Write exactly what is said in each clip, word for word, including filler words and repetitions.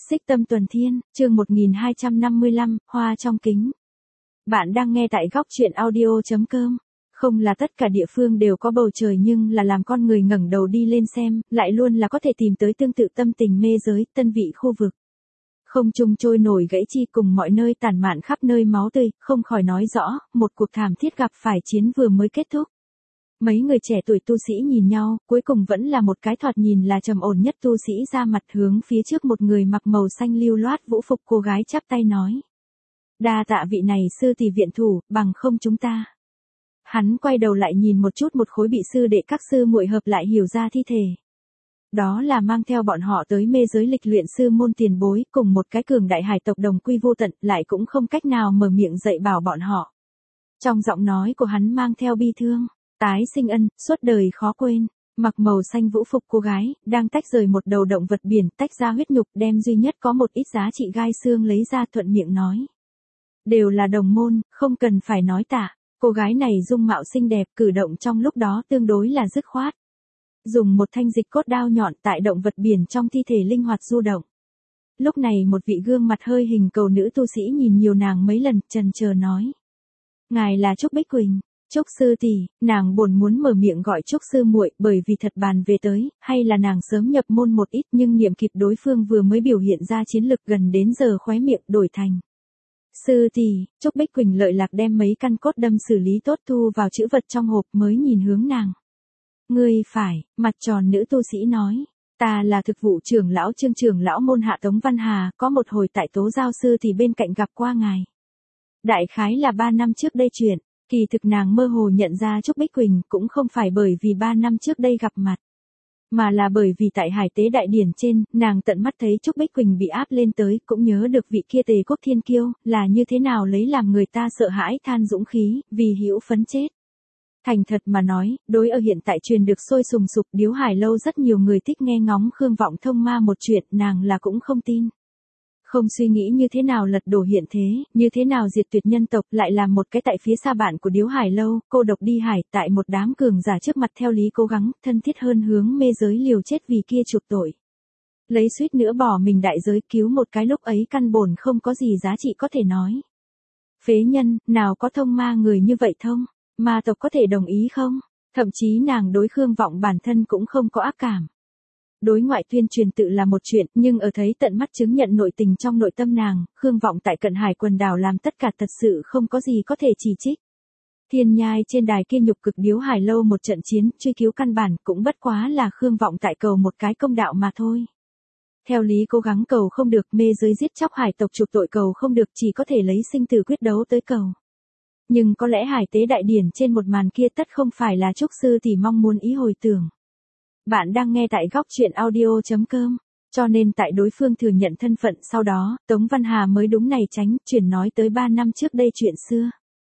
Xích Tâm Tuần Thiên, chương một nghìn hai trăm năm mươi lăm, Hoa trong kính. Bạn đang nghe tại góc truyện audio chấm com. Không là tất cả địa phương đều có bầu trời nhưng là làm con người ngẩng đầu đi lên xem, lại luôn là có thể tìm tới tương tự tâm tình mê giới, tân vị khu vực. Không trung trôi nổi gãy chi cùng mọi nơi tản mạn khắp nơi máu tươi, không khỏi nói rõ, một cuộc thảm thiết gặp phải chiến vừa mới kết thúc. Mấy người trẻ tuổi tu sĩ nhìn nhau, cuối cùng vẫn là một cái thoạt nhìn là trầm ổn nhất tu sĩ ra mặt hướng phía trước một người mặc màu xanh lưu loát vũ phục cô gái chắp tay nói. Đa tạ vị này sư tỷ viện thủ, bằng không chúng ta. Hắn quay đầu lại nhìn một chút một khối bị sư đệ các sư muội hợp lại hiểu ra thi thể. Đó là mang theo bọn họ tới mê giới lịch luyện sư môn tiền bối cùng một cái cường đại hải tộc đồng quy vô tận lại cũng không cách nào mở miệng dạy bảo bọn họ. Trong giọng nói của hắn mang theo bi thương. Tái sinh ân, suốt đời khó quên. Mặc màu xanh vũ phục cô gái, đang tách rời một đầu động vật biển, tách ra huyết nhục, đem duy nhất có một ít giá trị gai xương lấy ra thuận miệng nói. Đều là đồng môn, không cần phải nói tạ. Cô gái này dung mạo xinh đẹp, cử động trong lúc đó tương đối là dứt khoát. Dùng một thanh dịch cốt đao nhọn tại động vật biển trong thi thể linh hoạt du động. Lúc này một vị gương mặt hơi hình cầu nữ tu sĩ nhìn nhiều nàng mấy lần, chần chờ nói. Ngài là Trúc Bích Quỳnh. Trúc sư tỷ, nàng buồn muốn mở miệng gọi Trúc sư muội, bởi vì thật bàn về tới, hay là nàng sớm nhập môn một ít nhưng niệm kịp đối phương vừa mới biểu hiện ra chiến lực gần đến giờ khóe miệng đổi thành. Sư tỷ, Trúc Bích Quỳnh lợi lạc đem mấy căn cốt đâm xử lý tốt thu vào chữ vật trong hộp mới nhìn hướng nàng. Ngươi phải, mặt tròn nữ tu sĩ nói, ta là thực vụ trưởng lão Trương trưởng lão môn hạ Tống Văn Hà, có một hồi tại Tố Giao sư thì bên cạnh gặp qua ngài. Đại khái là ba năm trước đây chuyện. Kỳ thực nàng mơ hồ nhận ra Trúc Bích Quỳnh cũng không phải bởi vì ba năm trước đây gặp mặt. Mà là bởi vì tại hải tế đại điển trên, nàng tận mắt thấy Trúc Bích Quỳnh bị áp lên tới, cũng nhớ được vị kia Tề Quốc Thiên Kiêu, là như thế nào lấy làm người ta sợ hãi than dũng khí, vì hữu phấn chết. Thành thật mà nói, đối ở hiện tại truyền được sôi sùng sục Điếu Hải Lâu rất nhiều người thích nghe ngóng Khương Vọng Thông ma một chuyện, nàng là cũng không tin. Không suy nghĩ như thế nào lật đổ hiện thế, như thế nào diệt tuyệt nhân tộc lại làm một cái tại phía xa bạn của Điếu Hải Lâu, cô độc đi hải tại một đám cường giả trước mặt theo lý cố gắng, thân thiết hơn hướng mê giới liều chết vì kia chuộc tội. Lấy suýt nữa bỏ mình đại giới cứu một cái lúc ấy căn bổn không có gì giá trị có thể nói. Phế nhân, nào có thông ma người như vậy thông, ma tộc có thể đồng ý không? Thậm chí nàng đối Khương Vọng bản thân cũng không có ác cảm. Đối ngoại tuyên truyền tự là một chuyện, nhưng ở thấy tận mắt chứng nhận nội tình trong nội tâm nàng, Khương Vọng tại Cận Hải quần đảo làm tất cả thật sự không có gì có thể chỉ trích. Thiên nhai trên đài kia nhục cực Điếu Hải Lâu một trận chiến, truy cứu căn bản cũng bất quá là Khương Vọng tại cầu một cái công đạo mà thôi. Theo lý cố gắng cầu không được, mê giới giết chóc hải tộc chuộc tội cầu không được, chỉ có thể lấy sinh tử quyết đấu tới cầu. Nhưng có lẽ hải tế đại điển trên một màn kia tất không phải là Trúc sư tỷ mong muốn ý hồi tưởng. Bạn đang nghe tại góc truyện audio chấm com, cho nên tại đối phương thừa nhận thân phận sau đó, Tống Văn Hà mới đúng này tránh, chuyển nói tới ba năm trước đây chuyện xưa.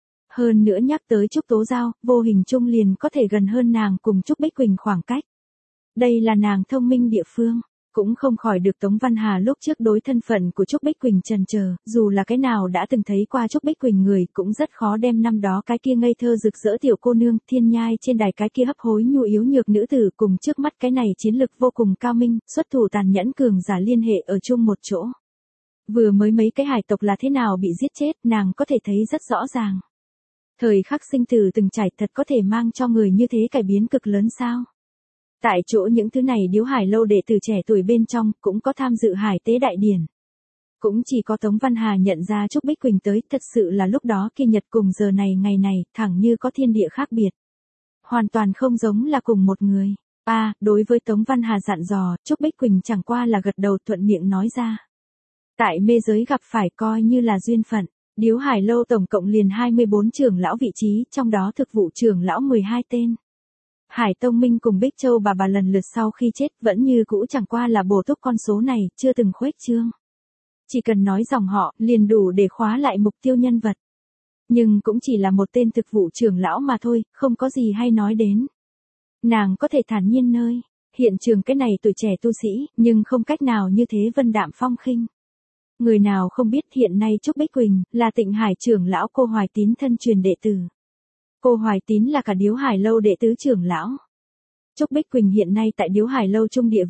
Hơn nữa nhắc tới Trúc Tố Giao, vô hình chung liền có thể gần hơn nàng cùng Trúc Bích Quỳnh khoảng cách. Đây là nàng thông minh địa phương, cũng không khỏi được Tống Văn Hà lúc trước đối thân phận của Trúc Bích Quỳnh chần chờ, dù là cái nào đã từng thấy qua Trúc Bích Quỳnh người cũng rất khó đem năm đó cái kia ngây thơ rực rỡ tiểu cô nương, thiên nhai trên đài cái kia hấp hối nhu yếu nhược nữ tử cùng trước mắt cái này chiến lực vô cùng cao minh, xuất thủ tàn nhẫn cường giả liên hệ ở chung một chỗ. Vừa mới mấy cái hải tộc là thế nào bị giết chết, nàng có thể thấy rất rõ ràng. Thời khắc sinh tử từng trải thật có thể mang cho người như thế cải biến cực lớn sao? Tại chỗ những thứ này Điếu Hải Lâu đệ tử trẻ tuổi bên trong cũng có tham dự hải tế đại điển. Cũng chỉ có Tống Văn Hà nhận ra Trúc Bích Quỳnh tới, thật sự là lúc đó kia nhật cùng giờ này ngày này, thẳng như có thiên địa khác biệt. Hoàn toàn không giống là cùng một người. À, đối với Tống Văn Hà dặn dò, Trúc Bích Quỳnh chẳng qua là gật đầu thuận miệng nói ra. Tại mê giới gặp phải coi như là duyên phận, Điếu Hải Lâu tổng cộng liền hai mươi bốn trưởng lão vị trí, trong đó thực vụ trưởng lão mười hai tên. Hải Tông Minh cùng Bích Châu bà bà lần lượt sau khi chết vẫn như cũ chẳng qua là bổ túc con số này, chưa từng khuếch trương. Chỉ cần nói dòng họ, liền đủ để khóa lại mục tiêu nhân vật. Nhưng cũng chỉ là một tên thực vụ trưởng lão mà thôi, không có gì hay nói đến. Nàng có thể thản nhiên nơi, hiện trường cái này tuổi trẻ tu sĩ, nhưng không cách nào như thế vân đạm phong khinh. Người nào không biết hiện nay Trúc Bích Quỳnh, là Tịnh Hải trưởng lão cô Hoài Tín thân truyền đệ tử. Cô Hoài Tín là cả Điếu Hải Lâu đệ tứ trưởng lão. Trúc Bích Quỳnh hiện nay tại Điếu Hải Lâu trung địa vị,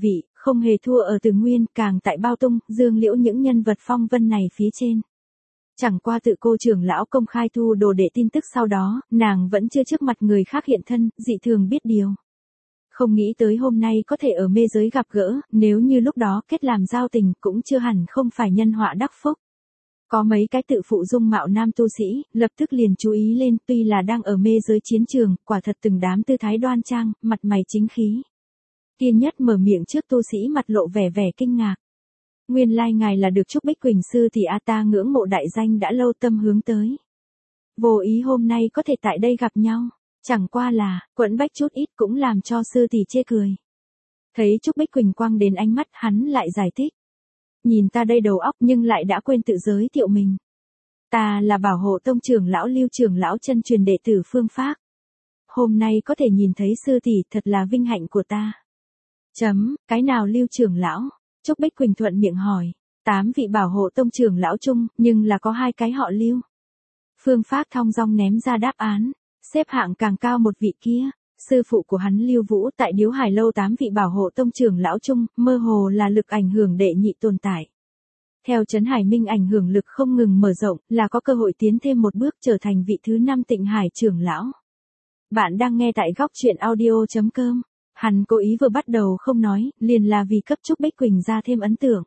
không hề thua ở Từ Nguyên, càng tại Bao Tung, Dương Liễu những nhân vật phong vân này phía trên. Chẳng qua tự cô trưởng lão công khai thu đồ đệ tin tức sau đó, nàng vẫn chưa trước mặt người khác hiện thân, dị thường biết điều. Không nghĩ tới hôm nay có thể ở mê giới gặp gỡ, nếu như lúc đó kết làm giao tình cũng chưa hẳn không phải nhân họa đắc phúc. Có mấy cái tự phụ dung mạo nam tu sĩ, lập tức liền chú ý lên, tuy là đang ở mê giới chiến trường, quả thật từng đám tư thái đoan trang, mặt mày chính khí. Tiên nhất mở miệng trước tu sĩ mặt lộ vẻ vẻ kinh ngạc. Nguyên lai ngài là được Trúc Bích Quỳnh sư thì a ta ngưỡng mộ đại danh đã lâu tâm hướng tới. Vô ý hôm nay có thể tại đây gặp nhau, chẳng qua là, quẫn bách chút ít cũng làm cho sư tỷ chê cười. Thấy Trúc Bích Quỳnh quăng đến ánh mắt, hắn lại giải thích. Nhìn ta đây đầu óc nhưng lại đã quên tự giới thiệu mình. Ta là Bảo Hộ Tông trưởng lão Lưu trưởng lão chân truyền đệ tử Phương Phác. Hôm nay có thể nhìn thấy sư tỷ thật là vinh hạnh của ta. Chấm, cái nào Lưu trưởng lão? Trúc Bích Quỳnh thuận miệng hỏi. Tám vị Bảo Hộ Tông trưởng lão chung, nhưng là có hai cái họ Lưu. Phương Phác thong dong ném ra đáp án. Xếp hạng càng cao một vị kia. Sư phụ của hắn Lưu Vũ tại Điếu Hải Lâu tám vị Bảo Hộ Tông trưởng lão chung, mơ hồ là lực ảnh hưởng đệ nhị tồn tại. Theo Trấn Hải Minh ảnh hưởng lực không ngừng mở rộng, là có cơ hội tiến thêm một bước trở thành vị thứ năm Tịnh Hải trưởng lão. Bạn đang nghe tại góc truyện audio chấm com. Hắn cố ý vừa bắt đầu không nói, liền là vì cấp Trúc Bích Quỳnh ra thêm ấn tượng.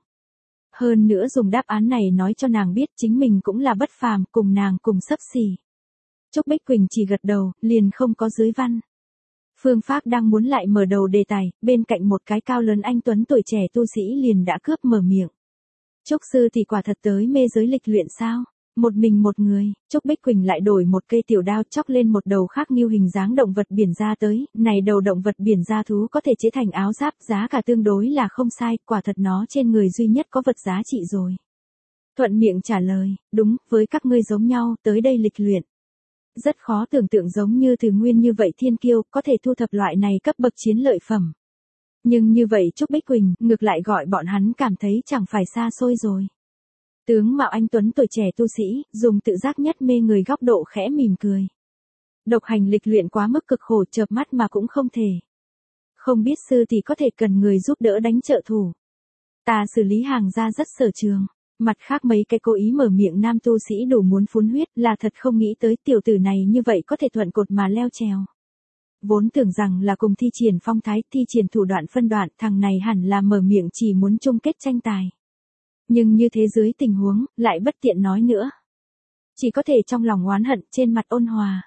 Hơn nữa dùng đáp án này nói cho nàng biết chính mình cũng là bất phàm, cùng nàng cùng xấp xỉ. Trúc Bích Quỳnh chỉ gật đầu, liền không có dưới văn. Phương Phác đang muốn lại mở đầu đề tài, bên cạnh một cái cao lớn anh tuấn tuổi trẻ tu sĩ liền đã cướp mở miệng. Trúc sư thì quả thật tới mê giới lịch luyện sao? Một mình một người, Trúc Bích Quỳnh lại đổi một cây tiểu đao chóc lên một đầu khác nghiêu hình dáng động vật biển ra tới, này đầu động vật biển da thú có thể chế thành áo giáp, giá cả tương đối là không sai, quả thật nó trên người duy nhất có vật giá trị rồi. Thuận miệng trả lời, đúng, với các ngươi giống nhau, tới đây lịch luyện. Rất khó tưởng tượng giống như Từ Nguyên như vậy thiên kiêu, có thể thu thập loại này cấp bậc chiến lợi phẩm. Nhưng như vậy Trúc Bích Quỳnh, ngược lại gọi bọn hắn cảm thấy chẳng phải xa xôi rồi. Tướng mạo anh tuấn tuổi trẻ tu sĩ, dùng tự giác nhất mê người góc độ khẽ mỉm cười. Độc hành lịch luyện quá mức cực khổ chợp mắt mà cũng không thể. Không biết sư thì có thể cần người giúp đỡ đánh trợ thủ. Ta xử lý hàng ra rất sở trường. Mặt khác mấy cái cố ý mở miệng nam tu sĩ đủ muốn phun huyết là thật không nghĩ tới tiểu tử này như vậy có thể thuận cột mà leo trèo. Vốn tưởng rằng là cùng thi triển phong thái, thi triển thủ đoạn phân đoạn, thằng này hẳn là mở miệng chỉ muốn chung kết tranh tài. Nhưng như thế dưới tình huống, lại bất tiện nói nữa. Chỉ có thể trong lòng oán hận, trên mặt ôn hòa.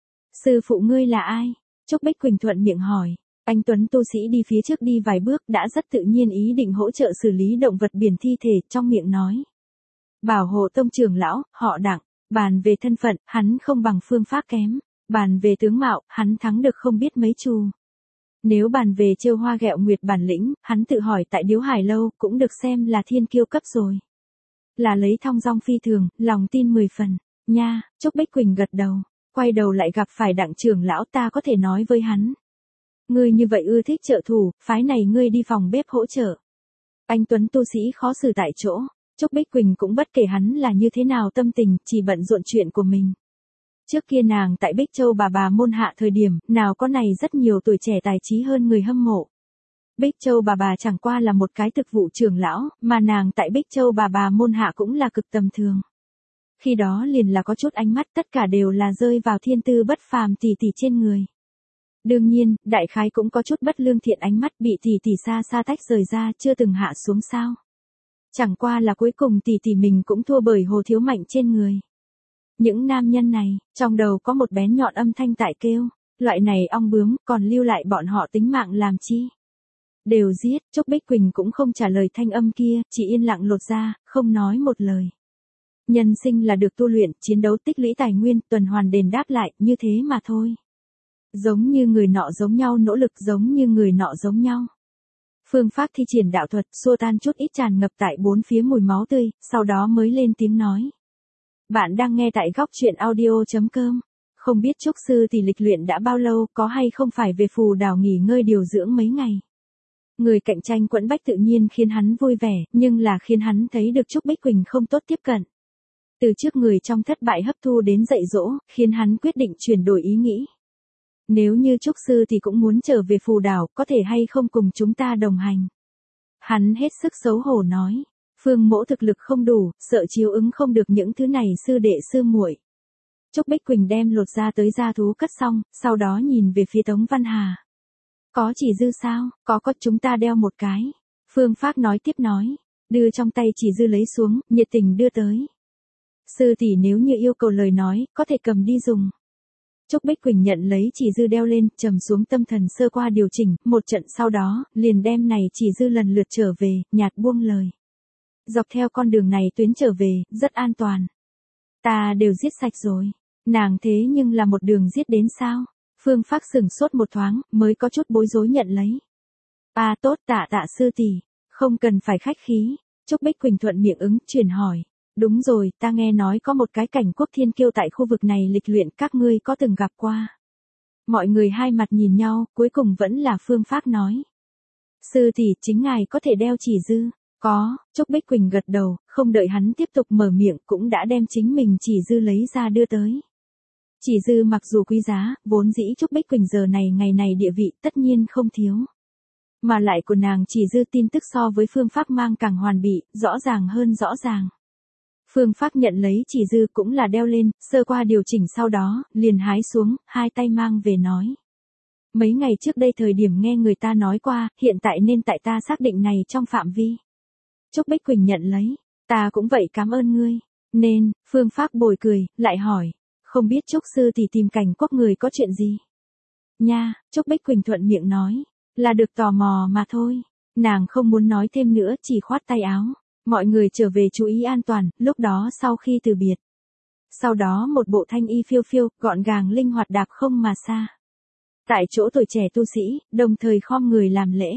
Sư phụ ngươi là ai? Trúc Bích Quỳnh thuận miệng hỏi. Anh tuấn tu sĩ đi phía trước đi vài bước đã rất tự nhiên ý định hỗ trợ xử lý động vật biển thi thể, trong miệng nói. Bảo Hộ Tông trưởng lão, họ Đặng, bàn về thân phận, hắn không bằng Phương Phác kém. Bàn về tướng mạo, hắn thắng được không biết mấy chu. Nếu bàn về trêu hoa ghẹo nguyệt bản lĩnh, hắn tự hỏi tại Điếu Hải Lâu cũng được xem là thiên kiêu cấp rồi. Là lấy thong dong phi thường, lòng tin mười phần. Nha, Trúc Bích Quỳnh gật đầu, quay đầu lại gặp phải Đặng trưởng lão, ta có thể nói với hắn. Ngươi như vậy ưa thích trợ thủ, phái này ngươi đi phòng bếp hỗ trợ. Anh tuấn tu sĩ khó xử tại chỗ, Trúc Bích Quỳnh cũng bất kể hắn là như thế nào tâm tình, chỉ bận rộn chuyện của mình. Trước kia nàng tại Bích Châu bà bà môn hạ thời điểm, nào có này rất nhiều tuổi trẻ tài trí hơn người hâm mộ. Bích Châu bà bà chẳng qua là một cái thực vụ trưởng lão, mà nàng tại Bích Châu bà bà môn hạ cũng là cực tầm thường. Khi đó liền là có chút ánh mắt, tất cả đều là rơi vào thiên tư bất phàm tỷ tỷ trên người. Đương nhiên, đại khái cũng có chút bất lương thiện ánh mắt bị tỷ tỷ xa xa tách rời ra, chưa từng hạ xuống sao. Chẳng qua là cuối cùng tỷ tỷ mình cũng thua bởi Hồ Thiếu Mạnh trên người. Những nam nhân này, trong đầu có một bén nhọn âm thanh tại kêu, loại này ong bướm, còn lưu lại bọn họ tính mạng làm chi. Đều giết, Trúc Bích Quỳnh cũng không trả lời thanh âm kia, chỉ yên lặng lột ra, không nói một lời. Nhân sinh là được tu luyện, chiến đấu tích lũy tài nguyên, tuần hoàn đền đáp lại, như thế mà thôi. Giống như người nọ giống nhau nỗ lực giống như người nọ giống nhau. Phương pháp thi triển đạo thuật, xua tan chút ít tràn ngập tại bốn phía mùi máu tươi, sau đó mới lên tiếng nói. Bạn đang nghe tại góc truyện audio chấm com. Không biết Trúc sư tỷ lịch luyện đã bao lâu, có hay không phải về phù đảo nghỉ ngơi điều dưỡng mấy ngày. Người cạnh tranh quẫn bách tự nhiên khiến hắn vui vẻ, nhưng là khiến hắn thấy được Trúc Bích Quỳnh không tốt tiếp cận. Từ trước người trong thất bại hấp thu đến dạy dỗ, khiến hắn quyết định chuyển đổi ý nghĩ. Nếu như Trúc sư thì cũng muốn trở về phù đảo, có thể hay không cùng chúng ta đồng hành. Hắn hết sức xấu hổ nói. Phương mỗ thực lực không đủ, sợ chiếu ứng không được những thứ này sư đệ sư muội. Trúc Bích Quỳnh đem lột ra tới gia thú cất xong, sau đó nhìn về phía Tống Văn Hà. Có chỉ dư sao, có có chúng ta đeo một cái. Phương Phác nói tiếp nói, đưa trong tay chỉ dư lấy xuống, nhiệt tình đưa tới. Sư tỷ nếu như yêu cầu lời nói, có thể cầm đi dùng. Trúc Bích Quỳnh nhận lấy chỉ dư đeo lên, trầm xuống tâm thần sơ qua điều chỉnh, một trận sau đó, liền đem này chỉ dư lần lượt trở về, nhạt buông lời. Dọc theo con đường này tuyến trở về, rất an toàn. Ta đều giết sạch rồi. Nàng thế nhưng là một đường giết đến sao? Phương Phác sửng sốt một thoáng, mới có chút bối rối nhận lấy. À tốt tạ tạ sư tỷ, không cần phải khách khí. Trúc Bích Quỳnh thuận miệng ứng, chuyển hỏi. Đúng rồi, ta nghe nói có một cái cảnh quốc thiên kiêu tại khu vực này lịch luyện, các ngươi có từng gặp qua. Mọi người hai mặt nhìn nhau, cuối cùng vẫn là Phương Phác nói. Sư tỷ, chính ngài có thể đeo chỉ dư. Có, Trúc Bích Quỳnh gật đầu, không đợi hắn tiếp tục mở miệng cũng đã đem chính mình chỉ dư lấy ra đưa tới. Chỉ dư mặc dù quý giá, vốn dĩ Trúc Bích Quỳnh giờ này ngày này địa vị tất nhiên không thiếu. Mà lại của nàng chỉ dư tin tức so với Phương Phác mang càng hoàn bị, rõ ràng hơn rõ ràng. Phương Phác nhận lấy chỉ dư cũng là đeo lên, sơ qua điều chỉnh sau đó, liền hái xuống, hai tay mang về nói. Mấy ngày trước đây thời điểm nghe người ta nói qua, hiện tại nên tại ta xác định này trong phạm vi. Trúc Bích Quỳnh nhận lấy, ta cũng vậy cảm ơn ngươi. Nên, Phương Phác bồi cười, lại hỏi, không biết Trúc sư thì tìm cảnh quốc người có chuyện gì? Nha, Trúc Bích Quỳnh thuận miệng nói, là được tò mò mà thôi. Nàng không muốn nói thêm nữa, chỉ khoát tay áo. Mọi người trở về chú ý an toàn, lúc đó sau khi từ biệt. Sau đó một bộ thanh y phiêu phiêu, gọn gàng linh hoạt đạp không mà xa. Tại chỗ tuổi trẻ tu sĩ, đồng thời khom người làm lễ.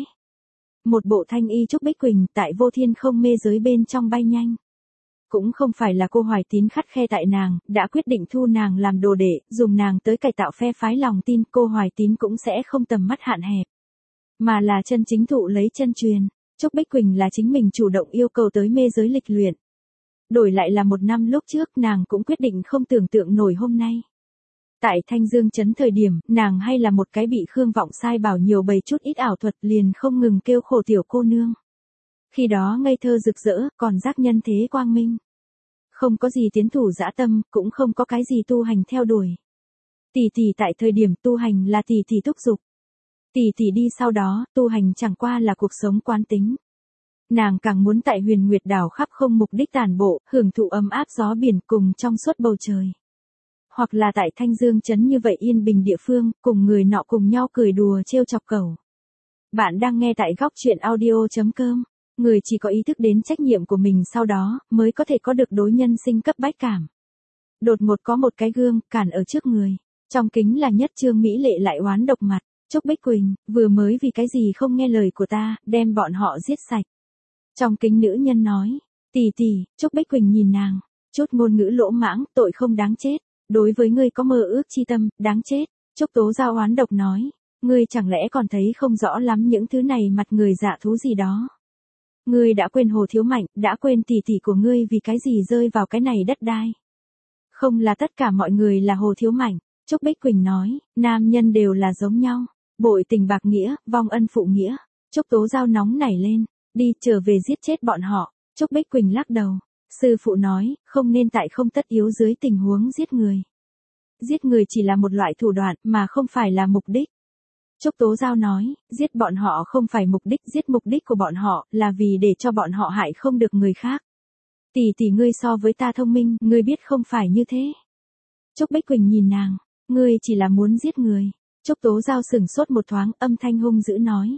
Một bộ thanh y Trúc Bích Quỳnh tại vô thiên không mê giới bên trong bay nhanh. Cũng không phải là cô Hoài Tín khắt khe tại nàng, đã quyết định thu nàng làm đồ đệ, dùng nàng tới cải tạo phe phái lòng tin, cô Hoài Tín cũng sẽ không tầm mắt hạn hẹp. Mà là chân chính thụ lấy chân truyền. Trúc Bích Quỳnh là chính mình chủ động yêu cầu tới mê giới lịch luyện. Đổi lại là một năm lúc trước nàng cũng quyết định không tưởng tượng nổi hôm nay. Tại Thanh Dương Trấn thời điểm, nàng hay là một cái bị Khương Vọng sai bảo nhiều bày chút ít ảo thuật liền không ngừng kêu khổ tiểu cô nương. Khi đó ngây thơ rực rỡ, còn giác nhân thế quang minh. Không có gì tiến thủ dã tâm, cũng không có cái gì tu hành theo đuổi. Tỷ tỷ tại thời điểm tu hành là tỷ tỷ thúc giục. Tỷ tỷ đi sau đó, tu hành chẳng qua là cuộc sống quán tính. Nàng càng muốn tại Huyền Nguyệt đảo khắp không mục đích tản bộ, hưởng thụ ấm áp gió biển cùng trong suốt bầu trời. Hoặc là tại Thanh Dương Trấn như vậy yên bình địa phương, cùng người nọ cùng nhau cười đùa trêu chọc cẩu. Bạn đang nghe tại góc truyện audio chấm com. Người chỉ có ý thức đến trách nhiệm của mình sau đó, mới có thể có được đối nhân sinh cấp bách cảm. Đột ngột có một cái gương, cản ở trước người. Trong kính là nhất trương mỹ lệ lại oán độc mặt. Trúc Bích Quỳnh, vừa mới vì cái gì không nghe lời của ta, đem bọn họ giết sạch. Trong kính nữ nhân nói, tỷ tỷ, Trúc Bích Quỳnh nhìn nàng, chút ngôn ngữ lỗ mãng, tội không đáng chết. Đối với ngươi có mơ ước chi tâm, đáng chết. Trúc Tố Giao oán độc nói, ngươi chẳng lẽ còn thấy không rõ lắm những thứ này mặt người dạ thú gì đó. Ngươi đã quên Hồ Thiếu Mạnh, đã quên tỷ tỷ của ngươi vì cái gì rơi vào cái này đất đai. Không là tất cả mọi người là Hồ Thiếu Mạnh. Trúc Bích Quỳnh nói, nam nhân đều là giống nhau. Bội tình bạc nghĩa, vong ân phụ nghĩa. Trúc Tố Giao nóng nảy lên, đi trở về giết chết bọn họ. Trúc Bích Quỳnh lắc đầu. Sư phụ nói, không nên tại không tất yếu dưới tình huống giết người. Giết người chỉ là một loại thủ đoạn mà không phải là mục đích. Trúc Tố Giao nói, giết bọn họ không phải mục đích, giết mục đích của bọn họ là vì để cho bọn họ hại không được người khác. Tỷ tỷ ngươi so với ta thông minh, ngươi biết không phải như thế. Trúc Bích Quỳnh nhìn nàng, ngươi chỉ là muốn giết người. Trúc Tố Giao sửng sốt một thoáng, âm thanh hung dữ nói.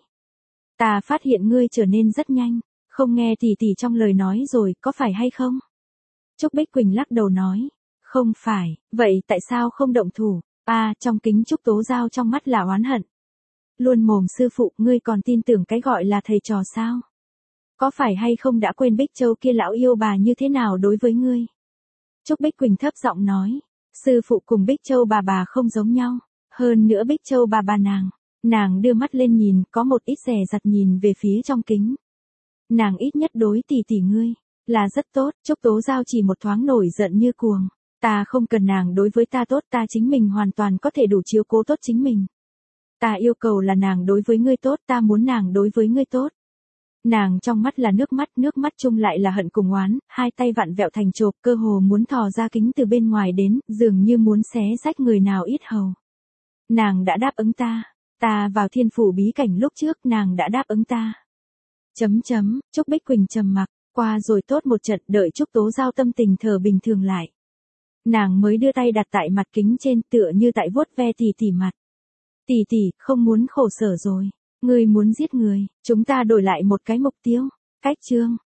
Ta phát hiện ngươi trở nên rất nhanh, không nghe tỷ tỷ trong lời nói rồi, có phải hay không? Trúc Bích Quỳnh lắc đầu nói, không phải, vậy tại sao không động thủ? À, trong kính Trúc Tố Giao trong mắt là oán hận. Luôn mồm sư phụ, ngươi còn tin tưởng cái gọi là thầy trò sao? Có phải hay không đã quên Bích Châu kia lão yêu bà như thế nào đối với ngươi? Trúc Bích Quỳnh thấp giọng nói, sư phụ cùng Bích Châu bà bà không giống nhau, hơn nữa Bích Châu bà bà nàng, nàng đưa mắt lên nhìn, có một ít rẻ rặt nhìn về phía trong kính. Nàng ít nhất đối tỷ tỷ ngươi, là rất tốt. Trúc Tố Giao chỉ một thoáng nổi giận như cuồng, ta không cần nàng đối với ta tốt, ta chính mình hoàn toàn có thể đủ chiếu cố tốt chính mình. Ta yêu cầu là nàng đối với ngươi tốt, ta muốn nàng đối với ngươi tốt. Nàng trong mắt là nước mắt, nước mắt chung lại là hận cùng oán, hai tay vặn vẹo thành chộp, cơ hồ muốn thò ra kính từ bên ngoài đến, dường như muốn xé rách người nào ít hầu. Nàng đã đáp ứng ta, ta vào thiên phủ bí cảnh lúc trước nàng đã đáp ứng ta. Chấm chấm, Trúc Bích Quỳnh trầm mặc, qua rồi tốt một trận, đợi Trúc Tố Giao tâm tình thở bình thường lại. Nàng mới đưa tay đặt tại mặt kính trên, tựa như tại vuốt ve tỷ tỷ mặt. Tỷ tỷ, không muốn khổ sở rồi. Ngươi muốn giết người, chúng ta đổi lại một cái mục tiêu. Cách chương.